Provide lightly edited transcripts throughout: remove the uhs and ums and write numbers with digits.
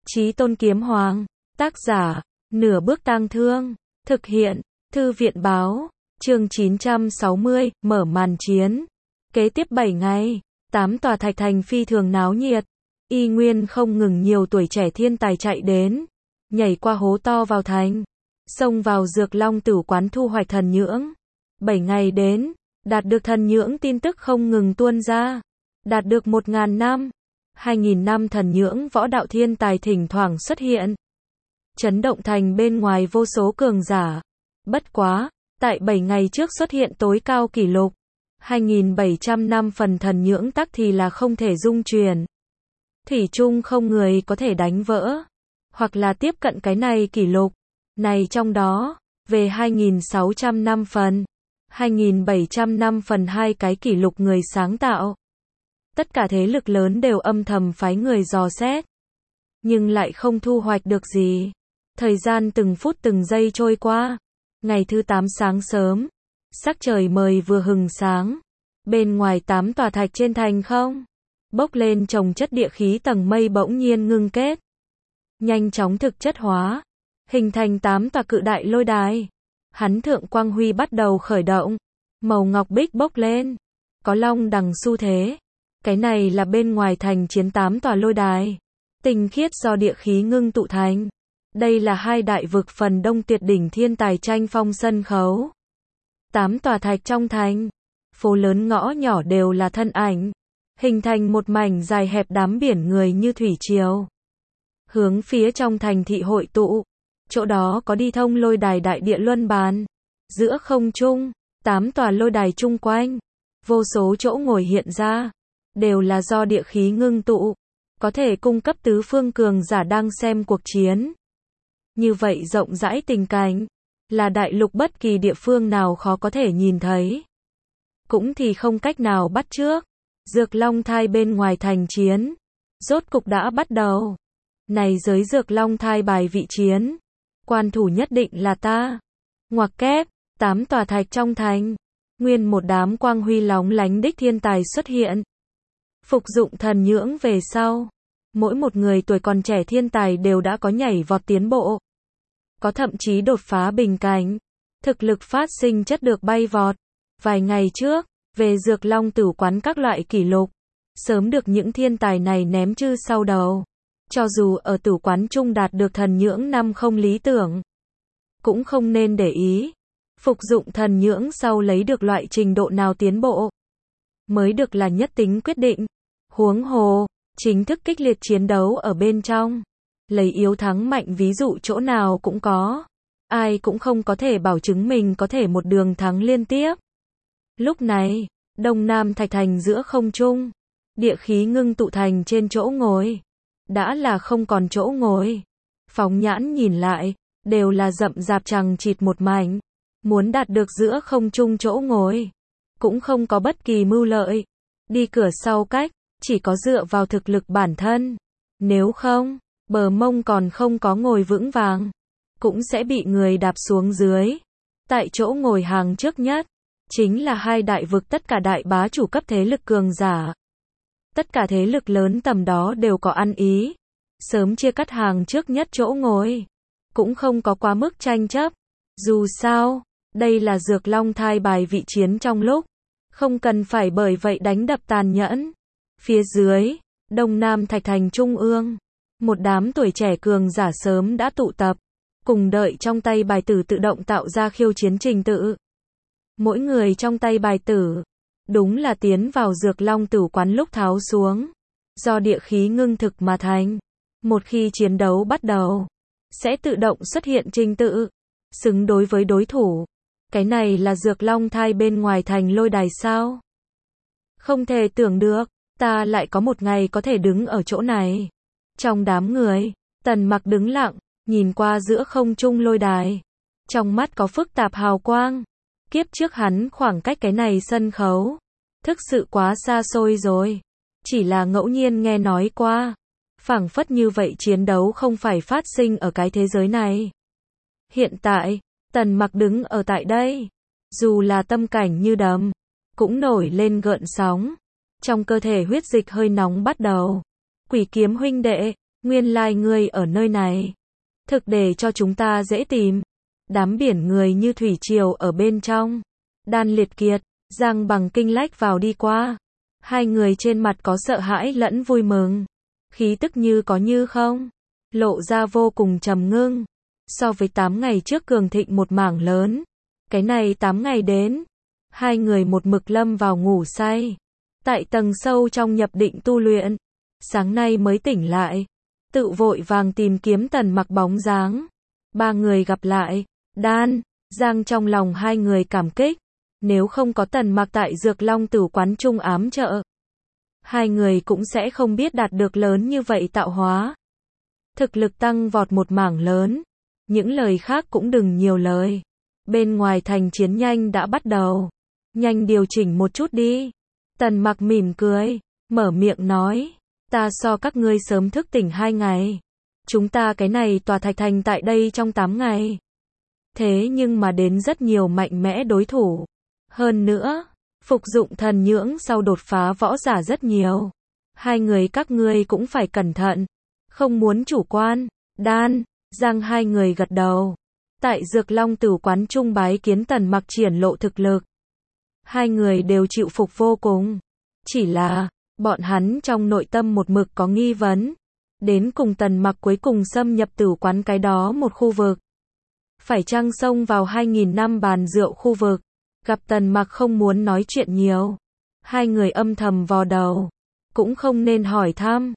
Chí Tôn Kiếm Hoàng. Tác giả, Nửa Bước Tang Thương. Thực hiện, Thư viện Báo. Chương 960, mở màn chiến. Kế tiếp 7 ngày, 8 tòa thạch thành phi thường náo nhiệt. Y nguyên không ngừng nhiều tuổi trẻ thiên tài chạy đến. Nhảy qua hố to vào thành. Xông vào Dược Long Tửu quán thu hoạch thần nhưỡng. 7 ngày đến, đạt được thần nhưỡng tin tức không ngừng tuôn ra. Đạt được 1.000 năm, 2.000 năm thần nhưỡng võ đạo thiên tài thỉnh thoảng xuất hiện. Chấn động thành bên ngoài vô số cường giả. Bất quá, tại 7 ngày trước xuất hiện tối cao kỷ lục. 2.700 năm phần thần nhưỡng tắc thì là không thể dung truyền. Thủy chung không người có thể đánh vỡ. Hoặc là tiếp cận cái này kỷ lục. Này trong đó, về 2.600 năm phần. 2.700 năm phần hai cái kỷ lục người sáng tạo. Tất cả thế lực lớn đều âm thầm phái người dò xét. Nhưng lại không thu hoạch được gì. Thời gian từng phút từng giây trôi qua. Ngày thứ 8 sáng sớm. Sắc trời mời vừa hừng sáng. Bên ngoài 8 tòa thạch trên thành không. Bốc lên chồng chất địa khí tầng mây bỗng nhiên ngưng kết. Nhanh chóng thực chất hóa. Hình thành 8 tòa cự đại lôi đài. Hắn thượng quang huy bắt đầu khởi động. Màu ngọc bích bốc lên. Có long đằng xu thế. Cái này là bên ngoài thành chiến 8 tòa lôi đài. Tinh khiết do địa khí ngưng tụ thành. Đây là hai đại vực phần đông tuyệt đỉnh thiên tài tranh phong sân khấu. 8 tòa thạch trong thành. Phố lớn ngõ nhỏ đều là thân ảnh. Hình thành một mảnh dài hẹp đám biển người như thủy triều. Hướng phía trong thành thị hội tụ. Chỗ đó có đi thông lôi đài đại địa luân bàn. Giữa không trung, 8 tòa lôi đài chung quanh. Vô số chỗ ngồi hiện ra. Đều là do địa khí ngưng tụ. Có thể cung cấp tứ phương cường giả đang xem cuộc chiến. Như vậy rộng rãi tình cảnh. Là đại lục bất kỳ địa phương nào khó có thể nhìn thấy. Cũng thì không cách nào bắt chước. Dược Long Thai bên ngoài thành chiến. Rốt cục đã bắt đầu. Này giới Dược Long Thai bài vị chiến. Quan thủ nhất định là ta. Ngoặc kép, 8 tòa thạch trong thành. Nguyên một đám quang huy lóng lánh đích thiên tài xuất hiện. Phục dụng thần nhưỡng về sau. Mỗi một người tuổi còn trẻ thiên tài đều đã có nhảy vọt tiến bộ. Có thậm chí đột phá bình cảnh. Thực lực phát sinh chất được bay vọt. Vài ngày trước, về Dược Long Tửu quán các loại kỷ lục. Sớm được những thiên tài này ném chư sau đầu. Cho dù ở Tửu quán chung đạt được thần nhưỡng năm không lý tưởng. Cũng không nên để ý. Phục dụng thần nhưỡng sau lấy được loại trình độ nào tiến bộ. Mới được là nhất tính quyết định. Huống hồ, chính thức kích liệt chiến đấu ở bên trong. Lấy yếu thắng mạnh ví dụ chỗ nào cũng có. Ai cũng không có thể bảo chứng mình có thể một đường thắng liên tiếp. Lúc này, Đông Nam Thạch Thành giữa không trung. Địa khí ngưng tụ thành trên chỗ ngồi. Đã là không còn chỗ ngồi. Phóng nhãn nhìn lại, đều là rậm rạp chằng chịt một mảnh. Muốn đạt được giữa không trung chỗ ngồi. Cũng không có bất kỳ mưu lợi. Đi cửa sau cách, chỉ có dựa vào thực lực bản thân. Nếu không, bờ mông còn không có ngồi vững vàng. Cũng sẽ bị người đạp xuống dưới. Tại chỗ ngồi hàng trước nhất. Chính là hai đại vực tất cả đại bá chủ cấp thế lực cường giả. Tất cả thế lực lớn tầm đó đều có ăn ý. Sớm chia cắt hàng trước nhất chỗ ngồi. Cũng không có quá mức tranh chấp. Dù sao, đây là Dược Long Thai bài vị chiến trong lúc. Không cần phải bởi vậy đánh đập tàn nhẫn. Phía dưới, Đông Nam Thạch Thành Trung ương. Một đám tuổi trẻ cường giả sớm đã tụ tập. Cùng đợi trong tay bài tử tự động tạo ra khiêu chiến trình tự. Mỗi người trong tay bài tử. Đúng là tiến vào Dược Long Tửu quán lúc tháo xuống. Do địa khí ngưng thực mà thành. Một khi chiến đấu bắt đầu. Sẽ tự động xuất hiện trình tự. Xứng đối với đối thủ. Cái này là Dược Long Thai bên ngoài thành lôi đài sao? Không thể tưởng được. Ta lại có một ngày có thể đứng ở chỗ này. Trong đám người. Tần Mặc đứng lặng. Nhìn qua giữa không trung lôi đài. Trong mắt có phức tạp hào quang. Kiếp trước hắn khoảng cách cái này sân khấu. Thực sự quá xa xôi rồi. Chỉ là ngẫu nhiên nghe nói qua. Phảng phất như vậy chiến đấu không phải phát sinh ở cái thế giới này. Hiện tại, Tần Mặc đứng ở tại đây. Dù là tâm cảnh như đầm. Cũng nổi lên gợn sóng. Trong cơ thể huyết dịch hơi nóng bắt đầu. Quỷ kiếm huynh đệ, Nguyên lai ngươi ở nơi này. Thực để cho chúng ta dễ tìm. Đám biển người như thủy triều ở bên trong. Đan Liệt Kiệt, Giang Bằng kinh lách vào đi qua. Hai người trên mặt có sợ hãi lẫn vui mừng. Khí tức như có như không. Lộ ra vô cùng trầm ngưng. So với 8 ngày trước cường thịnh một mảng lớn. Cái này 8 ngày đến. Hai người một mực lâm vào ngủ say. Tại tầng sâu trong nhập định tu luyện. Sáng nay mới tỉnh lại. Tự vội vàng tìm kiếm Tần Mặc bóng dáng. Ba người gặp lại. Đan, Giang trong lòng hai người cảm kích. Nếu không có Tần Mặc tại Dược Long Tử quán trung ám trợ. Hai người cũng sẽ không biết đạt được lớn như vậy tạo hóa. Thực lực tăng vọt một mảng lớn. Những lời khác cũng đừng nhiều lời. Bên ngoài thành chiến nhanh đã bắt đầu. Nhanh điều chỉnh một chút đi. Tần Mặc mỉm cười, mở miệng nói. Ta so các ngươi sớm thức tỉnh 2 ngày. Chúng ta cái này tòa thạch thành tại đây trong 8 ngày. Thế nhưng mà đến rất nhiều mạnh mẽ đối thủ. Hơn nữa, phục dụng thần nhưỡng sau đột phá võ giả rất nhiều. Hai người các ngươi cũng phải cẩn thận. Không muốn chủ quan. Đan, Giang hai người gật đầu. Tại Dược Long Tử quán trung bái kiến Tần Mặc triển lộ thực lực. Hai người đều chịu phục vô cùng. Chỉ là, bọn hắn trong nội tâm một mực có nghi vấn. Đến cùng Tần Mặc cuối cùng xâm nhập tử quán cái đó một khu vực. Phải chăng xông vào 2000 năm bàn rượu khu vực. Gặp Tần Mặc không muốn nói chuyện nhiều. Hai người âm thầm vò đầu. Cũng không nên hỏi thăm.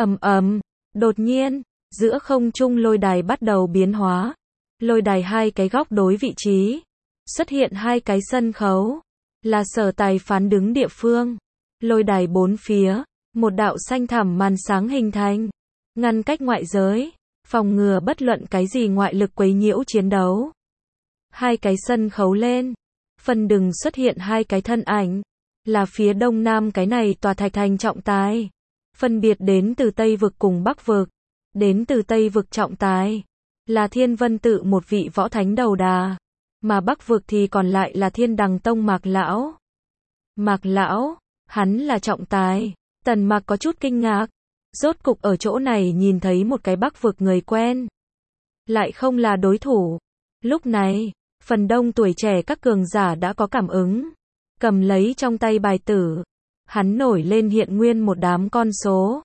Đột nhiên, giữa không trung lôi đài bắt đầu biến hóa. Lôi đài hai cái góc đối vị trí. Xuất hiện hai cái sân khấu. Là sở tài phán đứng địa phương. Lôi đài bốn phía. Một đạo xanh thẳm màn sáng hình thành. Ngăn cách ngoại giới. Phòng ngừa bất luận cái gì ngoại lực quấy nhiễu chiến đấu. Hai cái sân khấu lên. Phần đường xuất hiện hai cái thân ảnh. Là phía đông nam cái này tòa thạch thành trọng tài. Phân biệt đến từ Tây vực cùng Bắc vực. Đến từ Tây vực trọng tài. Là Thiên Vân Tự một vị võ thánh đầu đà. Mà Bắc vực thì còn lại là Thiên Đằng Tông Mạc Lão. Mạc Lão, hắn là trọng tài. Tần Mặc có chút kinh ngạc. Rốt cục ở chỗ này nhìn thấy một cái Bắc vực người quen. Lại không là đối thủ. Lúc này, phần đông tuổi trẻ các cường giả đã có cảm ứng. Cầm lấy trong tay bài tử. Hắn nổi lên hiện nguyên một đám con số.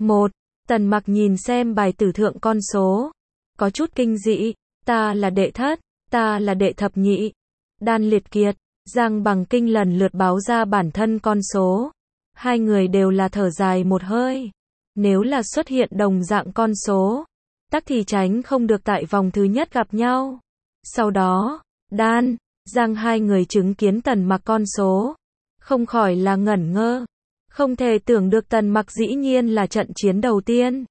Tần Mặc nhìn xem bài tử thượng con số. Có chút kinh dị. Ta là đệ thất. Ta là đệ thập nhị. Đan Liệt Kiệt, Giang Bằng Kinh lần lượt báo ra bản thân con số. Hai người đều là thở dài một hơi. Nếu là xuất hiện đồng dạng con số, tắc thì tránh không được tại vòng thứ nhất gặp nhau. Sau đó, Đan, Giang hai người chứng kiến Tần Mặc con số. Không khỏi là ngẩn ngơ. Không thể tưởng được Tần Mặc dĩ nhiên là trận chiến đầu tiên.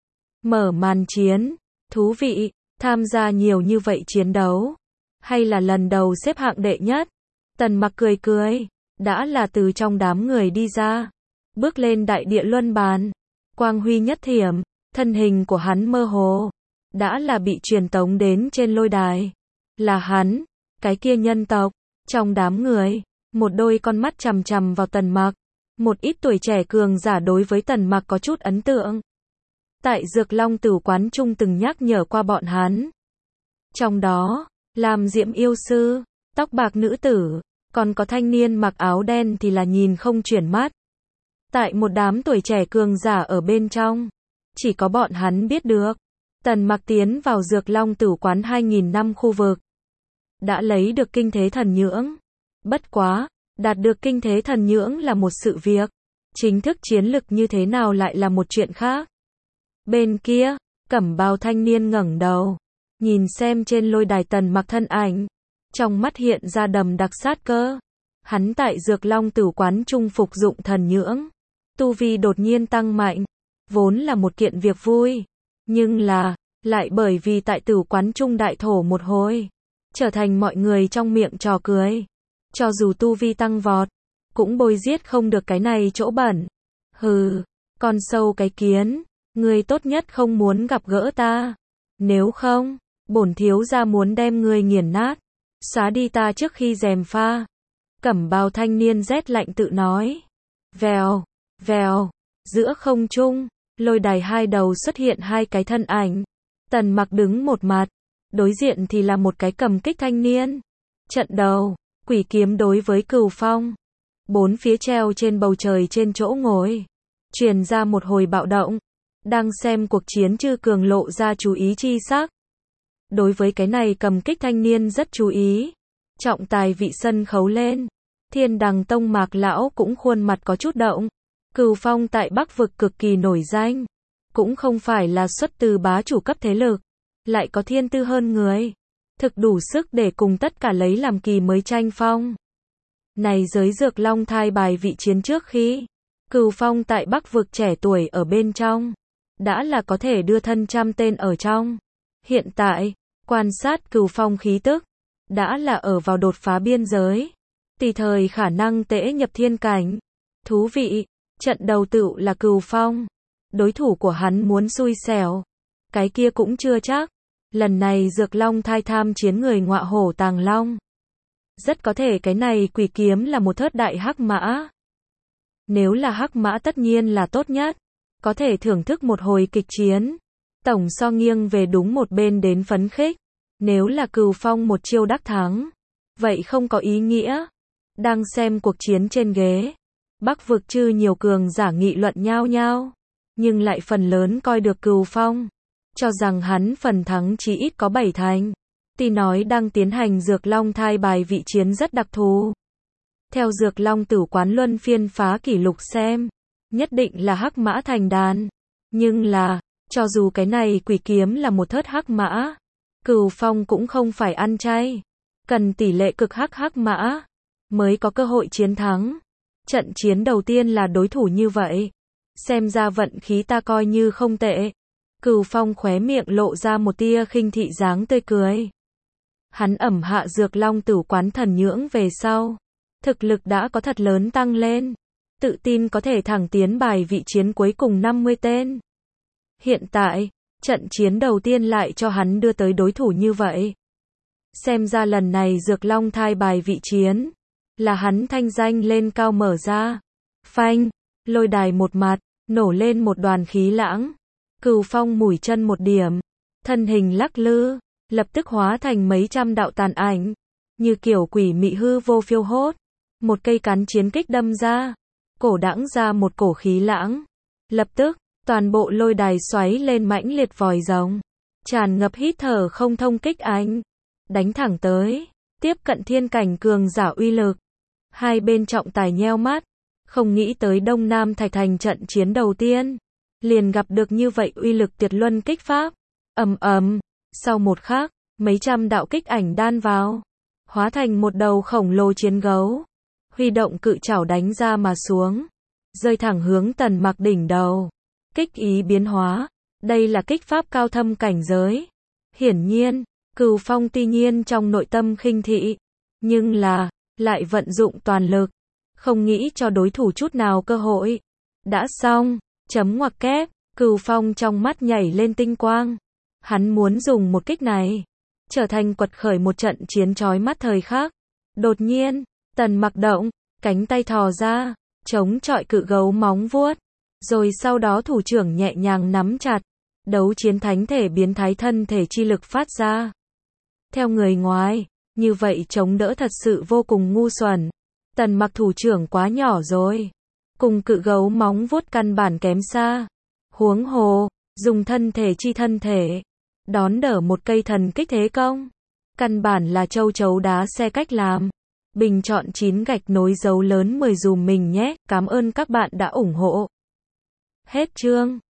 Mở màn chiến. Thú vị, tham gia nhiều như vậy chiến đấu. Hay là lần đầu xếp hạng đệ nhất. Tần Mặc cười cười. Đã là từ trong đám người đi ra. Bước lên đại địa luân bàn. Quang huy nhất thiểm. Thân hình của hắn mơ hồ. Đã là bị truyền tống đến trên lôi đài. Là hắn. Cái kia nhân tộc. Trong đám người. Một đôi con mắt chằm chằm vào Tần Mặc. Một ít tuổi trẻ cường giả đối với Tần Mặc có chút ấn tượng. Tại Dược Long Tử quán trung từng nhắc nhở qua bọn hắn. Trong đó, Lam Diễm yêu sư, tóc bạc nữ tử, còn có thanh niên mặc áo đen thì là nhìn không chuyển mắt. Tại một đám tuổi trẻ cường giả ở bên trong, chỉ có bọn hắn biết được. Tần Mặc tiến vào Dược Long Tử quán 2000 năm khu vực. Đã lấy được kinh thế thần nhưỡng. Bất quá, đạt được kinh thế thần nhưỡng là một sự việc. Chính thức chiến lực như thế nào lại là một chuyện khác. Bên kia, cẩm bào thanh niên ngẩng đầu. Nhìn xem trên lôi đài Tần Mặc thân ảnh. Trong mắt hiện ra đầm đặc sát cơ. Hắn tại Dược Long Tử quán trung phục dụng thần nhưỡng. Tu vi đột nhiên tăng mạnh. Vốn là một kiện việc vui. Nhưng là, lại bởi vì tại Tử quán trung đại thổ một hồi. Trở thành mọi người trong miệng trò cười. Cho dù tu vi tăng vọt. Cũng bôi giết không được cái này chỗ bẩn. Hừ, con sâu cái kiến. Ngươi tốt nhất không muốn gặp gỡ ta. Nếu không, bổn thiếu gia muốn đem ngươi nghiền nát. Xóa đi ta trước khi gièm pha. Cẩm bào thanh niên rét lạnh tự nói. Vèo, vèo, giữa không trung, lôi đài hai đầu xuất hiện hai cái thân ảnh. Tần Mặc đứng một mặt, đối diện thì là một cái cầm kích thanh niên. Trận đầu, quỷ kiếm đối với Cửu Phong. Bốn phía treo trên bầu trời trên chỗ ngồi, truyền ra một hồi bạo động. Đang xem cuộc chiến Chư Cường lộ ra chú ý chi sắc. Đối với cái này cầm kích thanh niên rất chú ý. Trọng tài vị sân khấu lên. Thiên Đằng Tông Mạc lão cũng khuôn mặt có chút động. Cửu Phong tại Bắc vực cực kỳ nổi danh, cũng không phải là xuất từ bá chủ cấp thế lực, lại có thiên tư hơn người, thực đủ sức để cùng tất cả lấy làm kỳ mới tranh phong. Này giới Dược Long thai bài vị chiến trước khi Cửu Phong tại Bắc vực trẻ tuổi ở bên trong, đã là có thể đưa thân trăm tên ở trong. Hiện tại, quan sát Cửu Phong khí tức, đã là ở vào đột phá biên giới, tùy thời khả năng tễ nhập thiên cảnh. Thú vị, trận đầu tựu là Cửu Phong. Đối thủ của hắn muốn xui xẻo, cái kia cũng chưa chắc. Lần này Dược Long thai tham chiến người ngọa hổ tàng long. Rất có thể cái này quỷ kiếm là một thớt đại hắc mã. Nếu là hắc mã tất nhiên là tốt nhất, có thể thưởng thức một hồi kịch chiến. Tổng so nghiêng về đúng một bên đến phấn khích. Nếu là Cửu Phong một chiêu đắc thắng, vậy không có ý nghĩa. Đang xem cuộc chiến trên ghế, Bắc vực chư nhiều cường giả nghị luận nhao nhao, nhưng lại phần lớn coi được Cửu Phong, cho rằng hắn phần thắng chỉ ít có 7 thành. Tuy nói đang tiến hành Dược Long thai bài vị chiến rất đặc thù. Theo Dược Long Tử Quán luân phiên phá kỷ lục xem, nhất định là hắc mã thành đàn. Nhưng là, cho dù cái này quỷ kiếm là một thớt hắc mã, Cửu Phong cũng không phải ăn chay. Cần tỷ lệ cực hắc mã, mới có cơ hội chiến thắng. Trận chiến đầu tiên là đối thủ như vậy. Xem ra vận khí ta coi như không tệ. Cửu Phong khóe miệng lộ ra một tia khinh thị dáng tươi cười. Hắn ẩm hạ Dược Long Tử Quán thần nhưỡng về sau, thực lực đã có thật lớn tăng lên, tự tin có thể thẳng tiến bài vị chiến cuối cùng 50 tên. Hiện tại, trận chiến đầu tiên lại cho hắn đưa tới đối thủ như vậy. Xem ra lần này Dược Long thai bài vị chiến, là hắn thanh danh lên cao mở ra. Phanh, lôi đài một mặt, nổ lên một đoàn khí lãng. Cửu Phong mũi chân một điểm, thân hình lắc lư, lập tức hóa thành mấy trăm đạo tàn ảnh, như kiểu quỷ mị hư vô phiêu hốt. Một cây cán chiến kích đâm ra, cổ đãng ra một cổ khí lãng. Lập tức, toàn bộ lôi đài xoáy lên mãnh liệt vòi rồng, tràn ngập hít thở không thông kích ánh, đánh thẳng tới, tiếp cận thiên cảnh cường giả uy lực. Hai bên trọng tài nheo mắt, không nghĩ tới Đông Nam Thạch Thành trận chiến đầu tiên, liền gặp được như vậy uy lực tuyệt luân kích pháp. Ầm ầm, sau một khắc, mấy trăm đạo kích ảnh đan vào, hóa thành một đầu khổng lồ chiến gấu, huy động cự trảo đánh ra mà xuống, rơi thẳng hướng Tần Mặc đỉnh đầu. Kích ý biến hóa, đây là kích pháp cao thâm cảnh giới. Hiển nhiên, Cửu Phong tuy nhiên trong nội tâm khinh thị, nhưng là, lại vận dụng toàn lực, không nghĩ cho đối thủ chút nào cơ hội. Đã xong, chấm ngoặc kép, Cửu Phong trong mắt nhảy lên tinh quang. Hắn muốn dùng một kích này, trở thành quật khởi một trận chiến chói mắt thời khắc. Đột nhiên, Tần Mặc động, cánh tay thò ra, chống chọi cự gấu móng vuốt. Rồi sau đó thủ trưởng nhẹ nhàng nắm chặt, đấu chiến thánh thể biến thái thân thể chi lực phát ra. Theo người ngoài, như vậy chống đỡ thật sự vô cùng ngu xuẩn. Tần Mặc thủ trưởng quá nhỏ rồi, cùng cự gấu móng vuốt căn bản kém xa. Huống hồ, dùng thân thể, đón đỡ một cây thần kích thế công, căn bản là châu chấu đá xe cách làm. Bình chọn 9 gạch nối dấu lớn 10 dùm mình nhé, cảm ơn các bạn đã ủng hộ. Hết chương.